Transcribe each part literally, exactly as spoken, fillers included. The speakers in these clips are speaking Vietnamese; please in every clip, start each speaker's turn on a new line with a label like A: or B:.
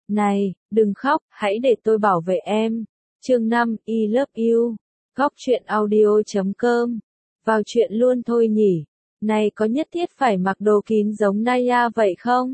A: Này, đừng khóc, hãy để tôi bảo vệ em. Chương năm, I love you. Góc truyện audio chấm com. Vào chuyện luôn thôi nhỉ. Này có nhất thiết phải mặc đồ kín giống Naya vậy không?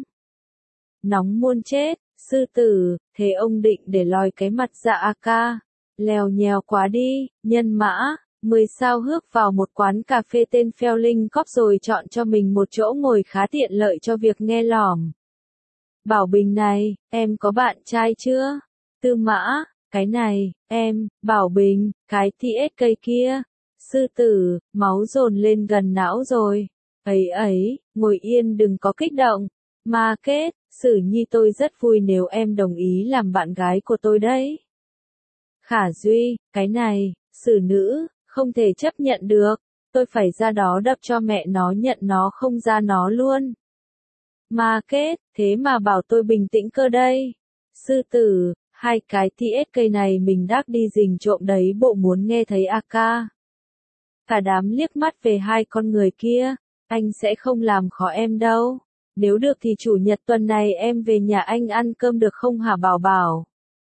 A: Nóng muôn chết, sư tử, thế ông định để lòi cái mặt dạ a ca. Lèo nhèo quá đi, nhân mã. Mười sao hước vào một quán cà phê tên Feeling Cop rồi chọn cho mình một chỗ ngồi khá tiện lợi cho việc nghe lỏm. Bảo Bình này, em có bạn trai chưa? Tư Mã, cái này, em, Bảo Bình, cái tê ét cây kia. Sư tử, máu dồn lên gần não rồi. Ấy ấy, ngồi yên đừng có kích động. Ma Kết, Sử Nhi tôi rất vui nếu em đồng ý làm bạn gái của tôi đấy. Khả Duy, cái này, Sử Nữ, không thể chấp nhận được. Tôi phải ra đó đập cho mẹ nó nhận nó không ra nó luôn. Ma Kết, thế mà bảo tôi bình tĩnh cơ đây. Sư tử, hai cái tê ét cây này mình đắc đi rình trộm đấy bộ muốn nghe thấy a ca. Cả đám liếc mắt về hai con người kia, anh sẽ không làm khó em đâu. Nếu được thì chủ nhật tuần này em về nhà anh ăn cơm được không hả Bảo Bảo?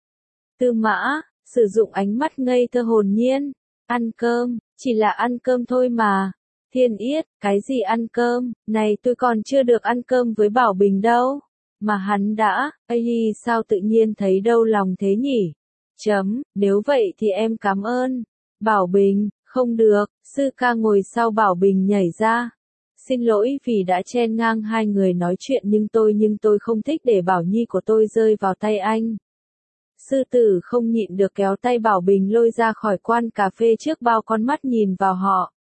A: Tư Mã, sử dụng ánh mắt ngây thơ hồn nhiên. Ăn cơm, chỉ là ăn cơm thôi mà. Thiên Yết, cái gì ăn cơm, này tôi còn chưa được ăn cơm với Bảo Bình đâu. Mà hắn đã, ây sao tự nhiên thấy đau lòng thế nhỉ? Chấm, nếu vậy thì em cảm ơn. Bảo Bình, không được, sư ca ngồi sau Bảo Bình nhảy ra. Xin lỗi vì đã chen ngang hai người nói chuyện nhưng tôi nhưng tôi không thích để Bảo Nhi của tôi rơi vào tay anh. Sư tử không nhịn được kéo tay Bảo Bình lôi ra khỏi quán cà phê trước bao con mắt nhìn vào họ.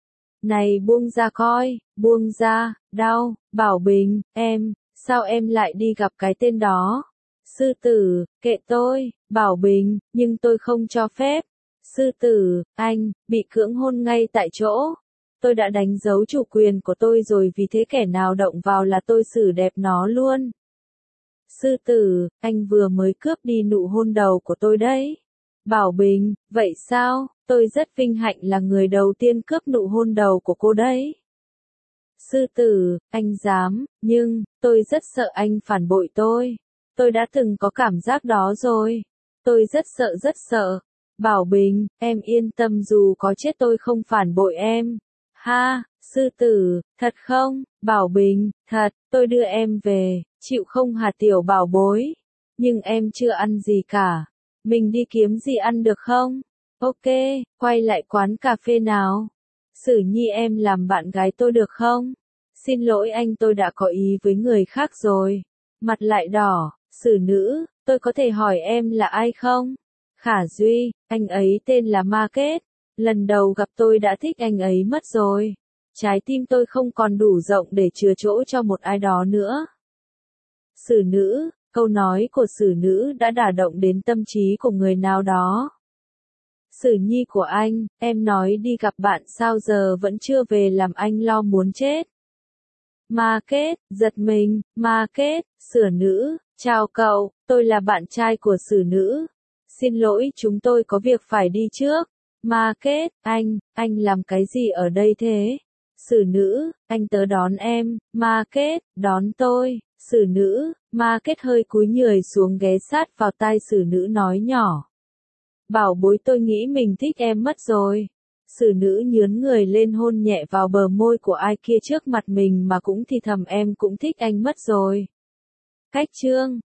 A: Này buông ra coi, buông ra, đau, Bảo Bình, em, sao em lại đi gặp cái tên đó? Sư tử, kệ tôi, Bảo Bình, nhưng tôi không cho phép. Sư tử, anh, bị cưỡng hôn ngay tại chỗ. Tôi đã đánh dấu chủ quyền của tôi rồi vì thế kẻ nào động vào là tôi xử đẹp nó luôn. Sư tử, anh vừa mới cướp đi nụ hôn đầu của tôi đấy. Bảo Bình, vậy sao, tôi rất vinh hạnh là người đầu tiên cướp nụ hôn đầu của cô đấy. Sư tử, anh dám, nhưng, tôi rất sợ anh phản bội tôi. Tôi đã từng có cảm giác đó rồi. Tôi rất sợ rất sợ. Bảo Bình, em yên tâm dù có chết tôi không phản bội em. Ha, sư tử, thật không? Bảo Bình, thật, tôi đưa em về, chịu không hả tiểu bảo bối? Nhưng em chưa ăn gì cả. Mình đi kiếm gì ăn được không? Ok, quay lại quán cà phê nào. Sử Nhi em làm bạn gái tôi được không? Xin lỗi anh tôi đã có ý với người khác rồi. Mặt lại đỏ, Sử Nữ, tôi có thể hỏi em là ai không? Khả Duy, anh ấy tên là Ma Kết. Lần đầu gặp tôi đã thích anh ấy mất rồi. Trái tim tôi không còn đủ rộng để chứa chỗ cho một ai đó nữa. Sử Nữ, câu nói của Sử Nữ đã đả động đến tâm trí của người nào đó. Sử Nhi của anh, em nói đi gặp bạn sao giờ vẫn chưa về làm anh lo muốn chết. Ma Kết, giật mình, Ma Kết, Sử Nữ, chào cậu, tôi là bạn trai của Sử Nữ. Xin lỗi chúng tôi có việc phải đi trước. Ma Kết, anh, anh làm cái gì ở đây thế? Sử Nữ, anh tớ đón em. Ma Kết, đón tôi. Sử Nữ, Ma Kết hơi cúi người xuống ghé sát vào tai Sử Nữ nói nhỏ. Bảo bối tôi nghĩ mình thích em mất rồi. Sử Nữ nhướn người lên hôn nhẹ vào bờ môi của ai kia trước mặt mình mà cũng thì thầm em cũng thích anh mất rồi. Cách chương